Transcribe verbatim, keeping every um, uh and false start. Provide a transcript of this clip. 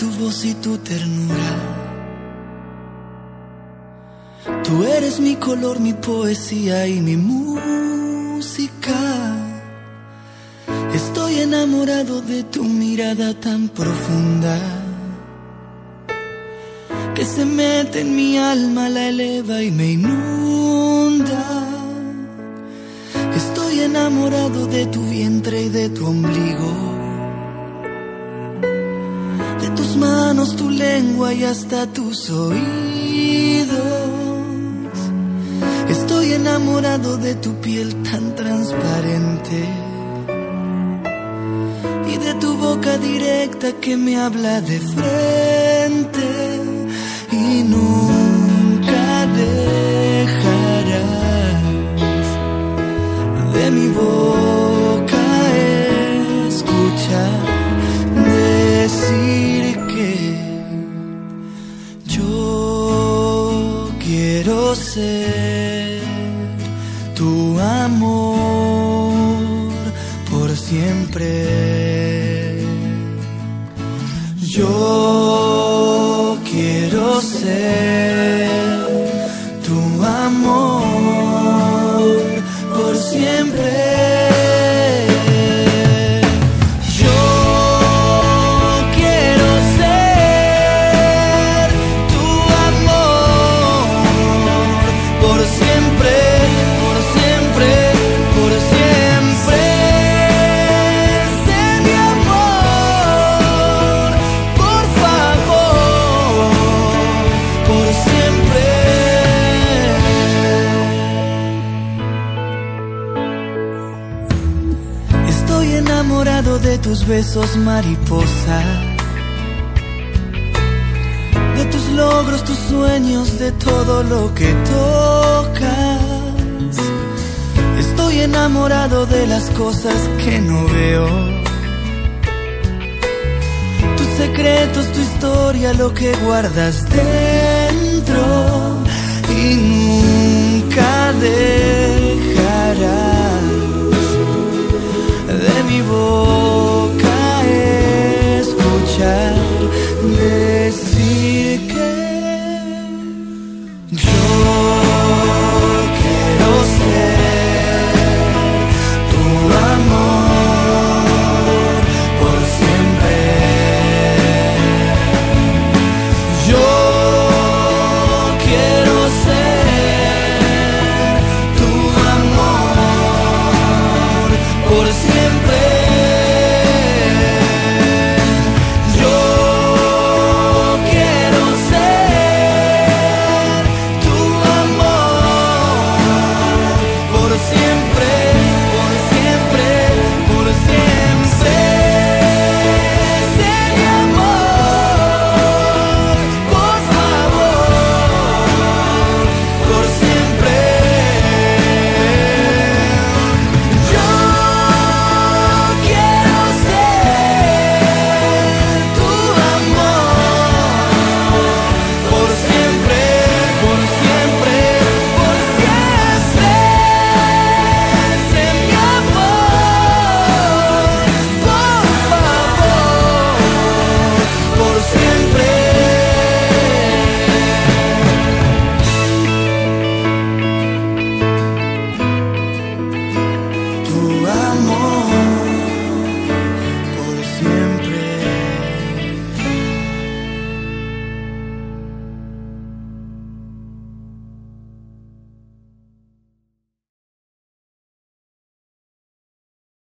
tu voz y tu ternura. Tú eres mi color, mi poesía y mi música. Estoy enamorado de tu mirada tan profunda, que se mete en mi alma, la eleva y me inunda. Estoy enamorado de tu vientre y de tu ombligo, de tus manos, tu lengua y hasta tus oídos. Estoy enamorado de tu piel tan transparente y de tu boca directa que me habla de frente. Y nunca dejarás de mi boca escuchar decir que yo quiero ser tu amor por siempre. Yo quiero ser tu amor por siempre. Yo quiero ser tu amor por siempre, por siempre, por siempre. Sé mi amor, por favor, por siempre. Estoy enamorado de tus besos, mariposa, de tus logros, tus sueños, de todo lo que tocas. Estoy enamorado de las cosas que no veo, tus secretos, tu historia, lo que guardas dentro. Y nunca dejarás de mi boca escuchar